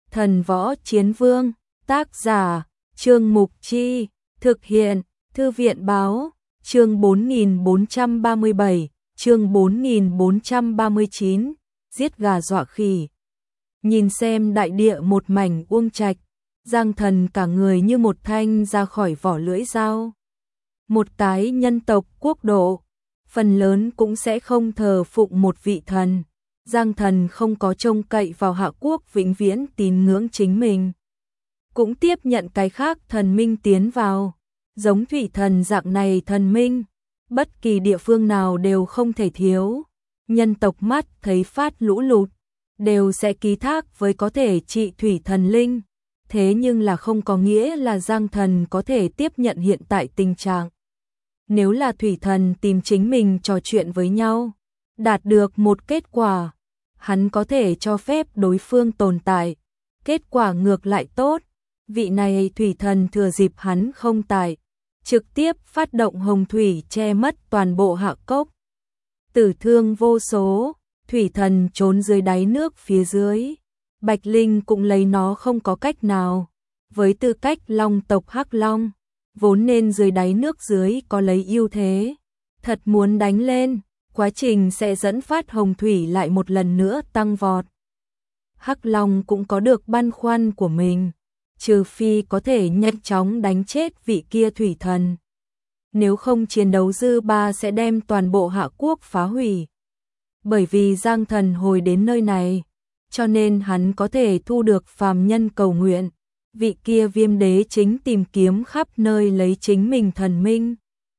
Thần Võ Chiến Vương, tác giả, Trương Mục Chi, thực hiện, Thư viện Báo, chương 4437, chương 4439, giết gà dọa khỉ. Nhìn xem đại địa một mảnh uông trạch, Giang Thần cả người như một thanh ra khỏi vỏ lưỡi dao. Một cái nhân tộc quốc độ, phần lớn cũng sẽ không thờ phụng một vị thần. Giang Thần không có trông cậy vào Hạ Quốc vĩnh viễn tín ngưỡng chính mình, cũng tiếp nhận cái khác thần minh tiến vào. Giống thủy thần dạng này thần minh, bất kỳ địa phương nào đều không thể thiếu. Nhân tộc mắt thấy phát lũ lụt, đều sẽ ký thác với có thể trị thủy thần linh. Thế nhưng là không có nghĩa là Giang Thần có thể tiếp nhận hiện tại tình trạng. Nếu là thủy thần tìm chính mình trò chuyện với nhau, đạt được một kết quả, hắn có thể cho phép đối phương tồn tại. Kết quả ngược lại tốt, vị này thủy thần thừa dịp hắn không tại, trực tiếp phát động hồng thủy che mất toàn bộ Hạ Cốc. Tử thương vô số, thủy thần trốn dưới đáy nước phía dưới. Bạch Linh cũng lấy nó không có cách nào. Với tư cách long tộc Hắc Long, vốn nên dưới đáy nước dưới có lấy ưu thế. Thật muốn đánh lên, quá trình sẽ dẫn phát hồng thủy lại một lần nữa tăng vọt. Hắc Long cũng có được băn khoăn của mình, trừ phi có thể nhanh chóng đánh chết vị kia thủy thần. Nếu không chiến đấu dư ba sẽ đem toàn bộ Hạ Quốc phá hủy. Bởi vì Giang Thần hồi đến nơi này, cho nên hắn có thể thu được phàm nhân cầu nguyện. Vị kia Viêm Đế chính tìm kiếm khắp nơi lấy chính mình thần minh,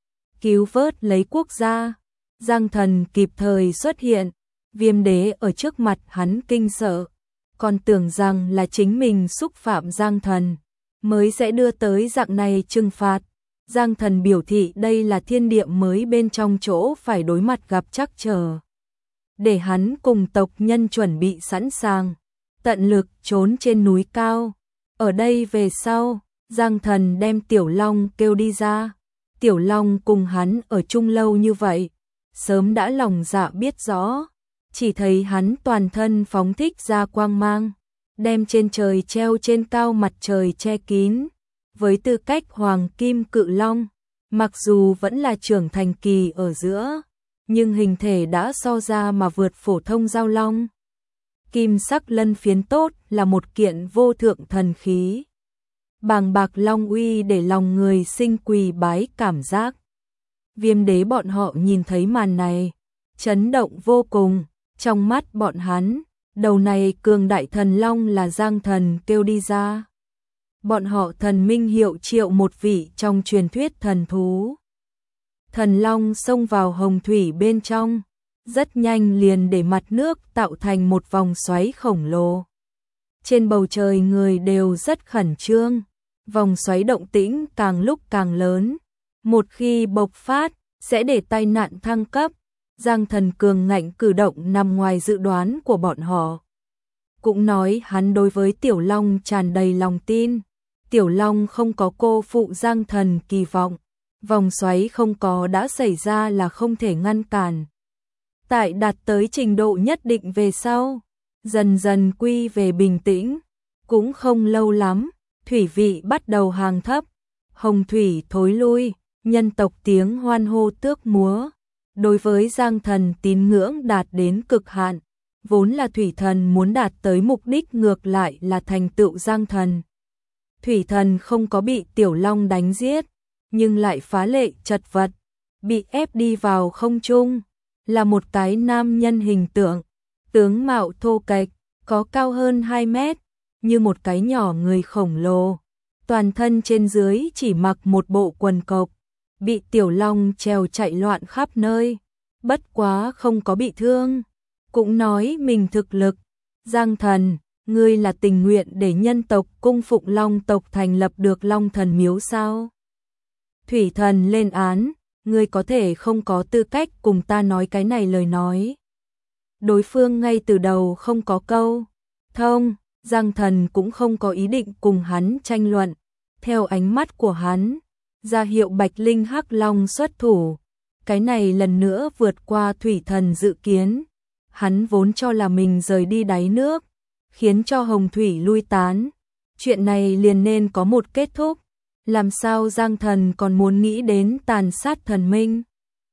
cứu vớt lấy quốc gia. Giang Thần kịp thời xuất hiện, Viêm Đế ở trước mặt hắn kinh sợ, còn tưởng rằng là chính mình xúc phạm Giang Thần, mới sẽ đưa tới dạng này trừng phạt. Giang Thần biểu thị đây là thiên địa mới bên trong chỗ phải đối mặt gặp trắc trở, để hắn cùng tộc nhân chuẩn bị sẵn sàng, tận lực trốn trên núi cao. Ở đây về sau, Giang Thần đem Tiểu Long kêu đi ra. Tiểu Long cùng hắn ở chung lâu như vậy, sớm đã lòng dạ biết rõ. Chỉ thấy hắn toàn thân phóng thích ra quang mang, đem trên trời treo trên cao mặt trời che kín. Với tư cách Hoàng Kim Cự Long, mặc dù vẫn là trưởng thành kỳ ở giữa, nhưng hình thể đã so ra mà vượt phổ thông giao long. Kim sắc lân phiến tốt là một kiện vô thượng thần khí. Bàng bạc long uy để lòng người sinh quỳ bái cảm giác. Viêm Đế bọn họ nhìn thấy màn này, chấn động vô cùng. Trong mắt bọn hắn, đầu này cường đại thần long là Giang Thần kêu đi ra. Bọn họ thần minh hiệu triệu một vị trong truyền thuyết thần thú. Thần long xông vào hồng thủy bên trong, rất nhanh liền để mặt nước tạo thành một vòng xoáy khổng lồ. Trên bầu trời người đều rất khẩn trương, vòng xoáy động tĩnh càng lúc càng lớn. Một khi bộc phát, sẽ để tai nạn thăng cấp. Giang Thần cường ngạnh cử động nằm ngoài dự đoán của bọn họ. Cũng nói hắn đối với Tiểu Long tràn đầy lòng tin. Tiểu Long không có cô phụ Giang Thần kỳ vọng. Vòng xoáy không có đã xảy ra là không thể ngăn cản. Tại đạt tới trình độ nhất định về sau, dần dần quy về bình tĩnh. Cũng không lâu lắm, thủy vị bắt đầu hàng thấp. Hồng thủy thối lui, nhân tộc tiếng hoan hô tước múa. Đối với Giang Thần tín ngưỡng đạt đến cực hạn, vốn là thủy thần muốn đạt tới mục đích ngược lại là thành tựu Giang Thần. Thủy thần không có bị Tiểu Long đánh giết, nhưng lại phá lệ chật vật, bị ép đi vào không trung, là một cái nam nhân hình tượng, tướng mạo thô kệch, có cao hơn 2 mét, như một cái nhỏ người khổng lồ, toàn thân trên dưới chỉ mặc một bộ quần cộc. Bị Tiểu Long trèo chạy loạn khắp nơi, bất quá không có bị thương, cũng nói mình thực lực. Giang Thần, ngươi là tình nguyện để nhân tộc cung phụng Long tộc thành lập được Long Thần miếu sao? Thủy thần lên án, ngươi có thể không có tư cách cùng ta nói cái này lời nói. Đối phương ngay từ đầu không có câu thông, Giang Thần cũng không có ý định cùng hắn tranh luận. Theo ánh mắt của hắn, ra hiệu Bạch Linh Hắc Long xuất thủ. Cái này lần nữa vượt qua thủy thần dự kiến. Hắn vốn cho là mình rời đi đáy nước, khiến cho hồng thủy lui tán. Chuyện này liền nên có một kết thúc. Làm sao Giang Thần còn muốn nghĩ đến tàn sát thần minh?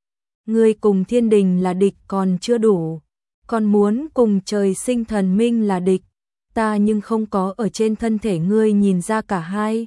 Ngươi cùng thiên đình là địch còn chưa đủ, còn muốn cùng trời sinh thần minh là địch. Ta nhưng không có ở trên thân thể ngươi nhìn ra cả hai.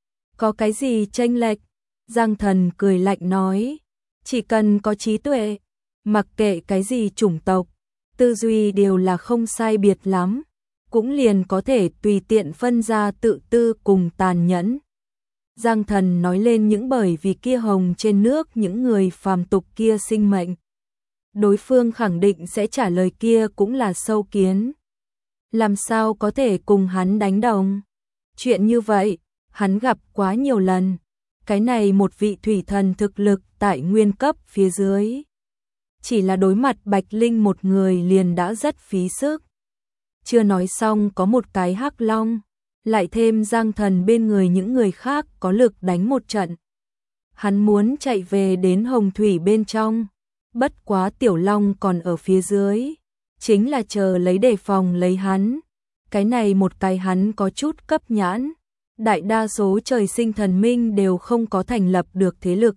Có cái gì chênh lệch? Giang Thần cười lạnh nói, chỉ cần có trí tuệ, mặc kệ cái gì chủng tộc, tư duy đều là không sai biệt lắm, cũng liền có thể tùy tiện phân ra tự tư cùng tàn nhẫn. Giang Thần nói lên những bởi vì kia hồng trên nước những người phàm tục kia sinh mệnh. Đối phương khẳng định sẽ trả lời kia cũng là sâu kiến. Làm sao có thể cùng hắn đánh đồng? Chuyện như vậy, hắn gặp quá nhiều lần. Cái này một vị thủy thần thực lực tại nguyên cấp phía dưới. Chỉ là đối mặt Bạch Linh một người liền đã rất phí sức. Chưa nói xong có một cái hắc long, lại thêm Giang Thần bên người những người khác có lực đánh một trận. Hắn muốn chạy về đến hồng thủy bên trong, bất quá tiểu long còn ở phía dưới, chính là chờ lấy đề phòng lấy hắn. Cái này một cái hắn có chút cấp nhãn, đại đa số trời sinh thần minh đều không có thành lập được thế lực.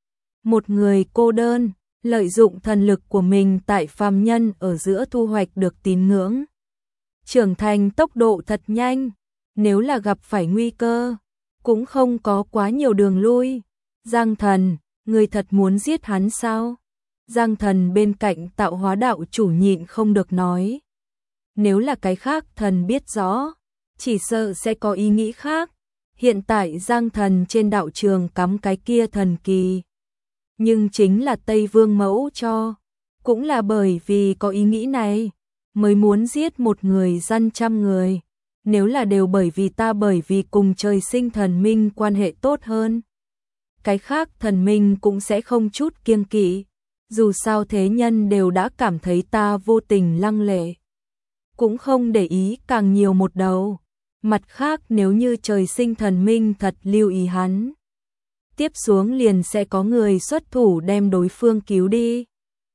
Một người cô đơn, lợi dụng thần lực của mình tại phàm nhân ở giữa thu hoạch được tín ngưỡng. Trưởng thành tốc độ thật nhanh, nếu là gặp phải nguy cơ, cũng không có quá nhiều đường lui. Giang Thần, người thật muốn giết hắn sao? Giang Thần bên cạnh Tạo Hóa đạo chủ nhịn không được nói. Nếu là cái khác thần biết rõ, chỉ sợ sẽ có ý nghĩ khác. Hiện tại Giang Thần trên đạo trường cắm cái kia thần kỳ, nhưng chính là Tây Vương mẫu cho, cũng là bởi vì có ý nghĩ này mới muốn giết một người dân trăm người. Nếu là đều bởi vì cùng trời sinh thần minh quan hệ tốt hơn, cái khác thần minh cũng sẽ không chút kiêng kỵ. Dù sao thế nhân đều đã cảm thấy ta vô tình lăng lệ, cũng không để ý càng nhiều một đầu. Mặt khác nếu như trời sinh thần minh thật lưu ý hắn, tiếp xuống liền sẽ có người xuất thủ đem đối phương cứu đi.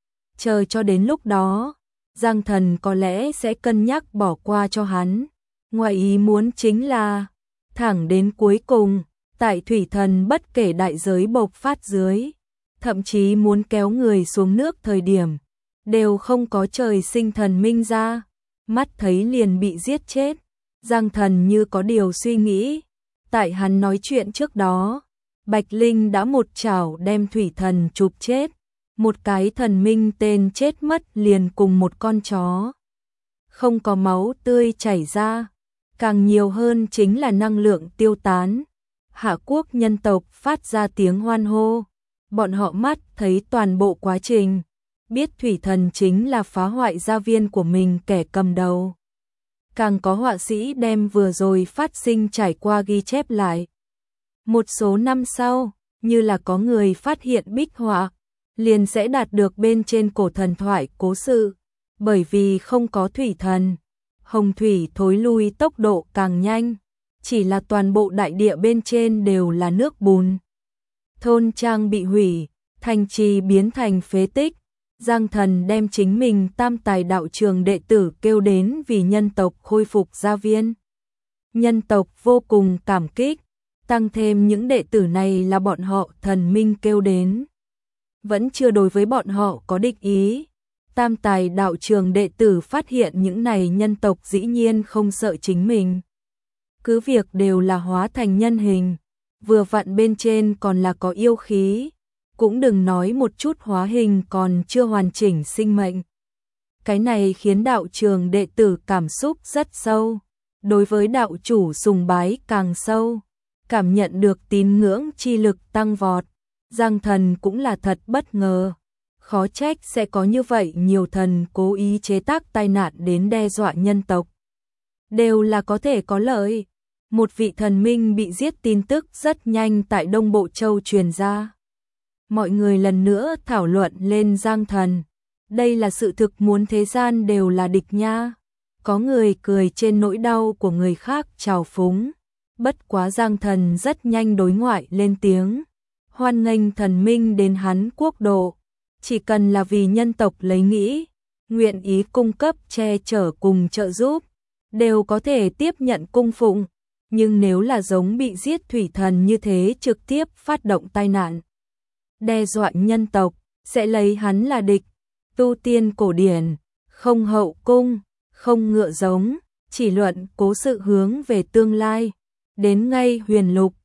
Chờ cho đến lúc đó, Giang Thần có lẽ sẽ cân nhắc bỏ qua cho hắn. Ngoài ý muốn chính là, thẳng đến cuối cùng, tại thủy thần bất kể đại giới bộc phát dưới, thậm chí muốn kéo người xuống nước thời điểm, đều không có trời sinh thần minh ra, mắt thấy liền bị giết chết. Giang Thần như có điều suy nghĩ, tại hắn nói chuyện trước đó, Bạch Linh đã một chảo đem thủy thần chụp chết, một cái thần minh tên chết mất liền cùng một con chó. Không có máu tươi chảy ra, càng nhiều hơn chính là năng lượng tiêu tán. Hạ quốc nhân tộc phát ra tiếng hoan hô, bọn họ mắt thấy toàn bộ quá trình, biết thủy thần chính là phá hoại gia viên của mình kẻ cầm đầu. Càng có họa sĩ đem vừa rồi phát sinh trải qua ghi chép lại. Một số năm sau, như là có người phát hiện bích họa, liền sẽ đạt được bên trên cổ thần thoại cố sự. Bởi vì không có thủy thần, hồng thủy thối lui tốc độ càng nhanh, chỉ là toàn bộ đại địa bên trên đều là nước bùn. Thôn trang bị hủy, thành trì biến thành phế tích. Giang Thần đem chính mình tam tài đạo trường đệ tử kêu đến vì nhân tộc khôi phục gia viên. Nhân tộc vô cùng cảm kích, tăng thêm những đệ tử này là bọn họ thần minh kêu đến. Vẫn chưa đối với bọn họ có địch ý. Tam tài đạo trường đệ tử phát hiện những này nhân tộc dĩ nhiên không sợ chính mình. Cứ việc đều là hóa thành nhân hình, vừa vặn bên trên còn là có yêu khí, cũng đừng nói một chút hóa hình còn chưa hoàn chỉnh sinh mệnh. Cái này khiến đạo trường đệ tử cảm xúc rất sâu, đối với đạo chủ sùng bái càng sâu, cảm nhận được tín ngưỡng chi lực tăng vọt. Giang Thần cũng là thật bất ngờ, khó trách sẽ có như vậy nhiều thần cố ý chế tác tai nạn đến đe dọa nhân tộc. Đều là có thể có lợi. Một vị thần minh bị giết tin tức rất nhanh tại Đông Bộ Châu truyền ra. Mọi người lần nữa thảo luận lên Giang Thần. Đây là sự thực muốn thế gian đều là địch nha. Có người cười trên nỗi đau của người khác trào phúng. Bất quá Giang Thần rất nhanh đối ngoại lên tiếng. Hoan nghênh thần minh đến hắn quốc độ. Chỉ cần là vì nhân tộc lấy nghĩ, nguyện ý cung cấp che chở cùng trợ giúp. đều có thể tiếp nhận cung phụng, nhưng nếu là giống bị giết thủy thần như thế trực tiếp phát động tai nạn, đe dọa nhân tộc, sẽ lấy hắn là địch. Tu tiên cổ điển, không hậu cung, không ngựa giống, chỉ luận cố sự hướng về tương lai. Đến ngay huyền lục,